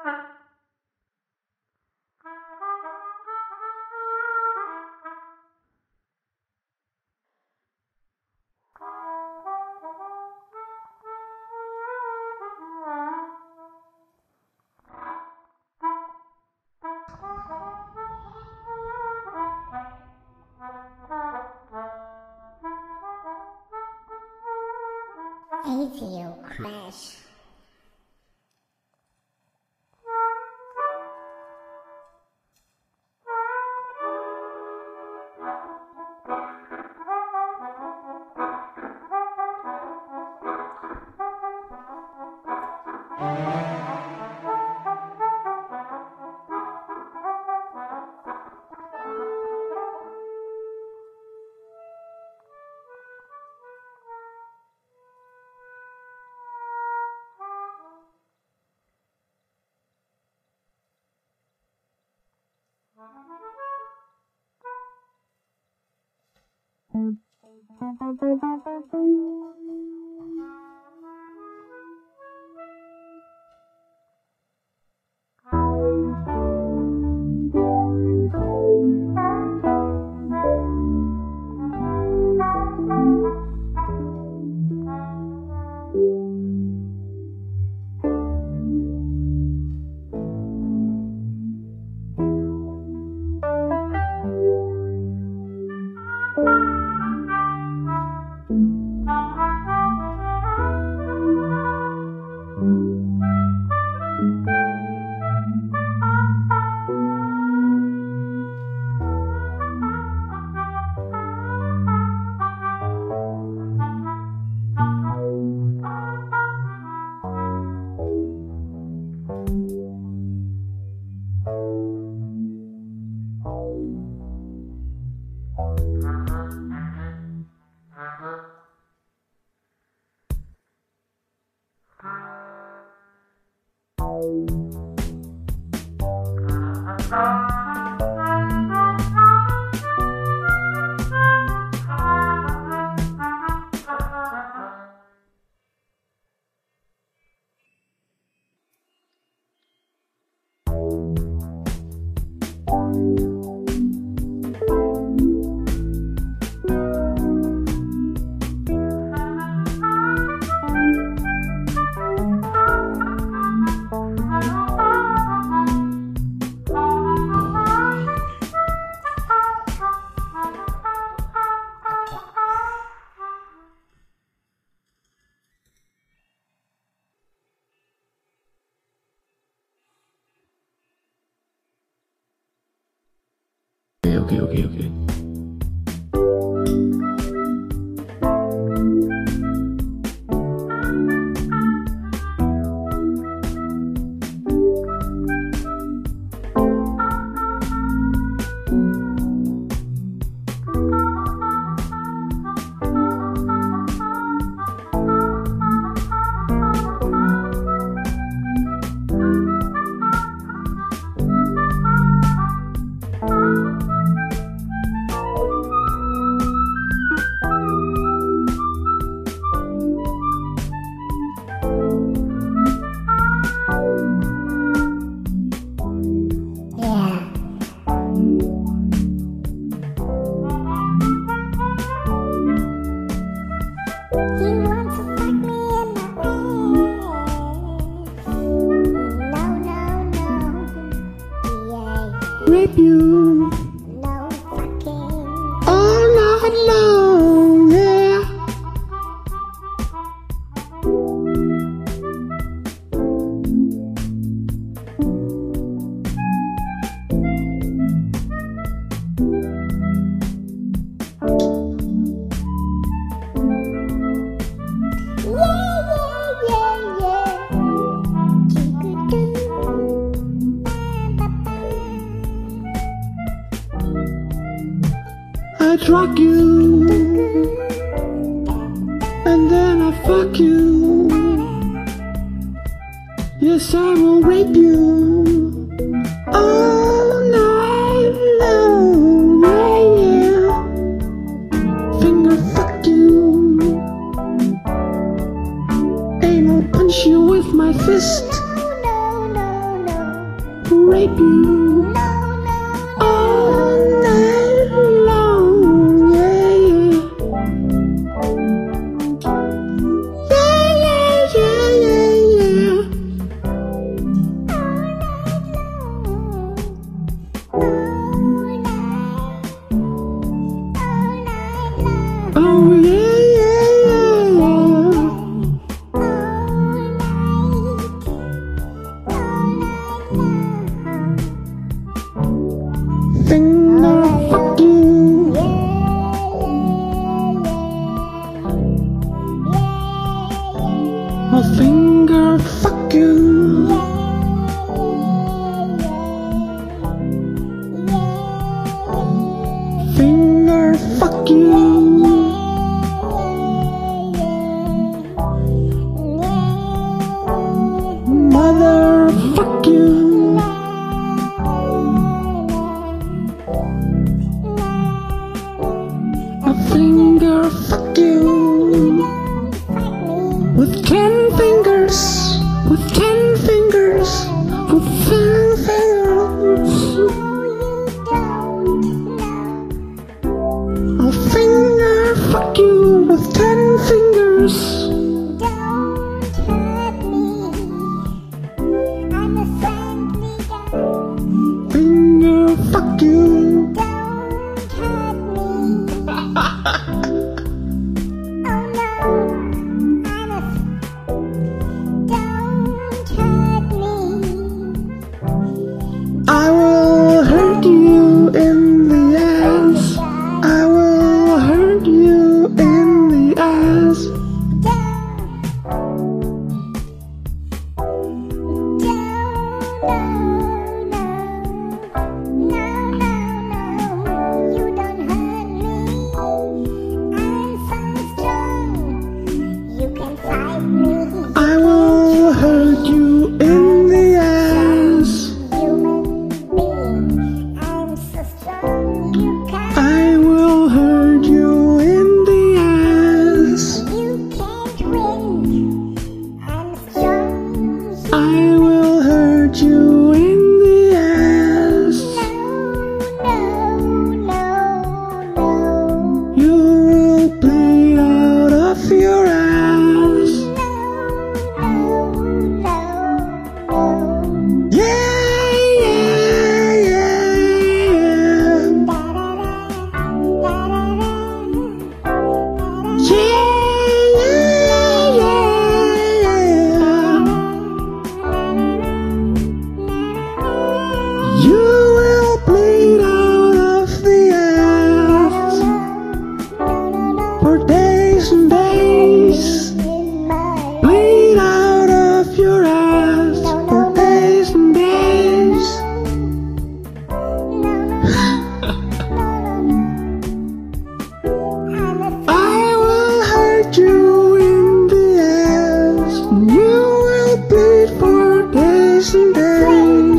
ATO Crash. Okay. Rape you. No fucking. All night long, yeah. I drug you, and then I fuck you. Yes, I will rape you all night long, yeah. Finger fuck you, aim will punch you with my fist. rape you all night long. Yeah, yeah, yeah, yeah, yeah. Oh yeah, yeah, yeah, yeah. Finger fuck you. A finger fuck you. Finger fuck you. Mother fuck you. A finger fuck you. With 10 fingers, with 10 fingers, with 10 fingers. A finger fuck you with 10 fingers. Finger fuck you. I will hurt you in the ass. I will hurt you in the ass. I will hurt you in the ass. I will hurt you in the ass. I will hurt you in the ass. You will bleed out of your ass. You will bleed out of the ass for days and days. Bleed out of your ass for days and days. I will hurt you in the ass. You will bleed for days and days.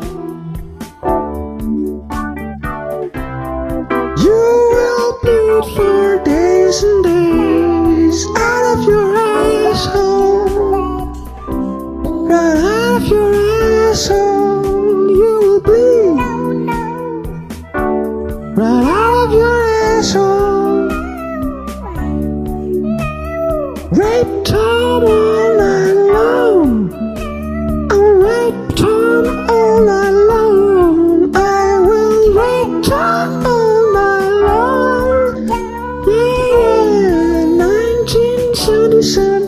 You will bleed for days and days out of your asshole. Right out of your asshole. You will bleed right out of your asshole. Rape Tom all night long. I'll rape Tom all night long. I will rape Tom all night long. Yeah, 1977.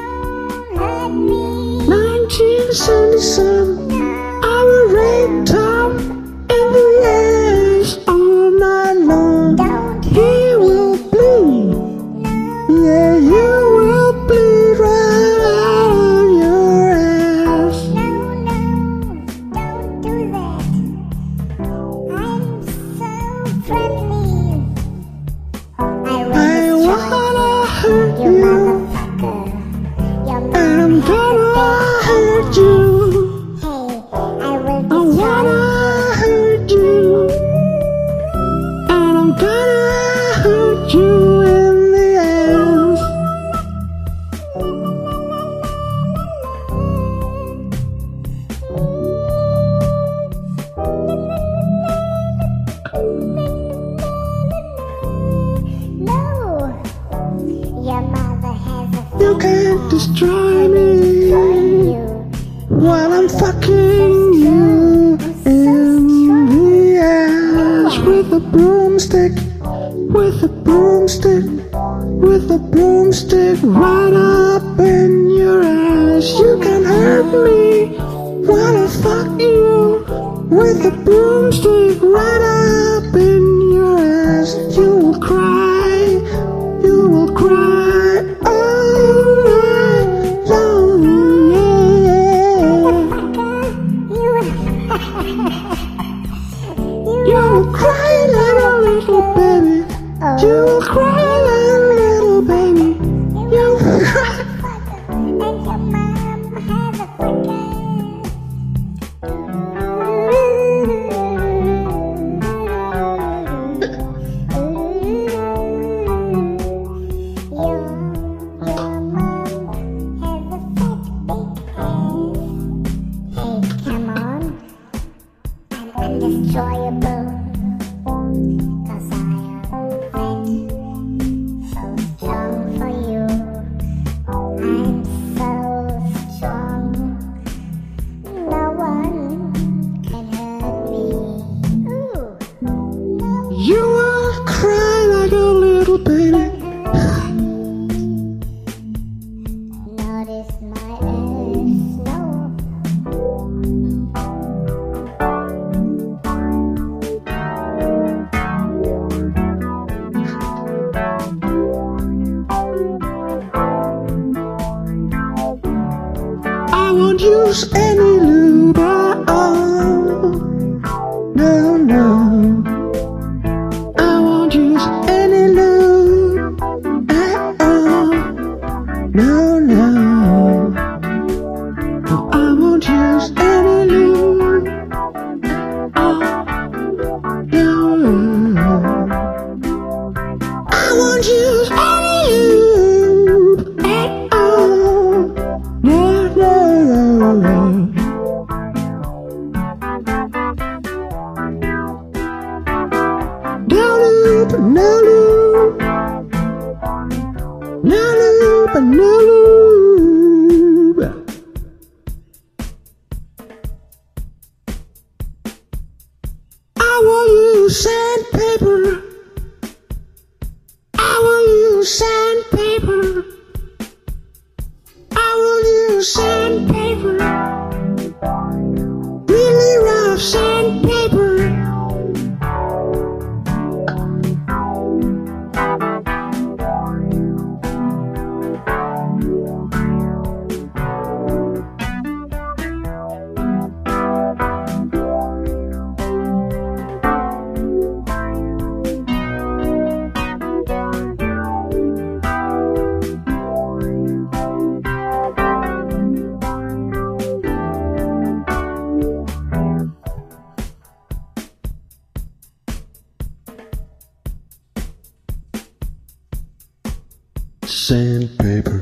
1977. I will rape Tom in the ass all night long. He will bleed. Yeah, you will bleed right out of your ass. Don't do that. I'm so friendly. I wanna hurt You you, motherfucker. and I'm gonna hurt you. Hey, I will I wanna destroy me you. while I'm fucking you in the ass with a broomstick, with a broomstick, with a broomstick right up in your ass. You can hurt me while I fuck you with a broomstick right up in your ass. You will cry, you will cry all night long, yeah. You will cry like a little baby. You will cry like a little baby. You will cry. And your mom has a fucker. Undestroyable, 'cause I am meant so strong for you. I'm so strong, no one can hurt me. Ooh, no. You will cry like a little baby. Notice my ass, no. I won't use any lube at all. No, no. I won't use any lube at all. No, no. No, I won't use any lube at all. No. I won't use any lube at all. No, no, no. No lube, no lube. No lube, no lube. I will use sandpaper. I will use sandpaper. I will use sandpaper. Really rough sandpaper. Sandpaper.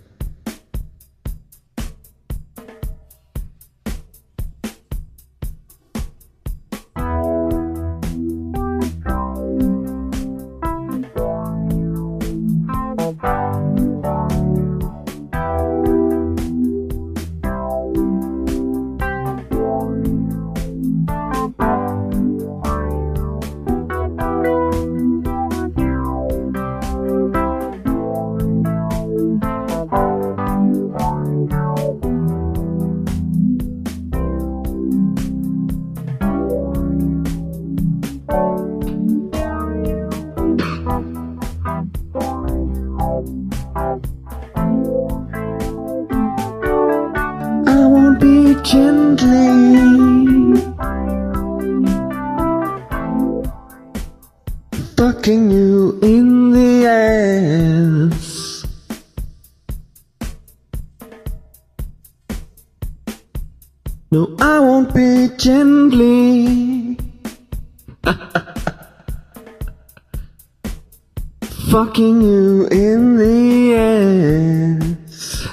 I won't be gently fucking you in the ass. No, I won't be gently fucking you in the ass.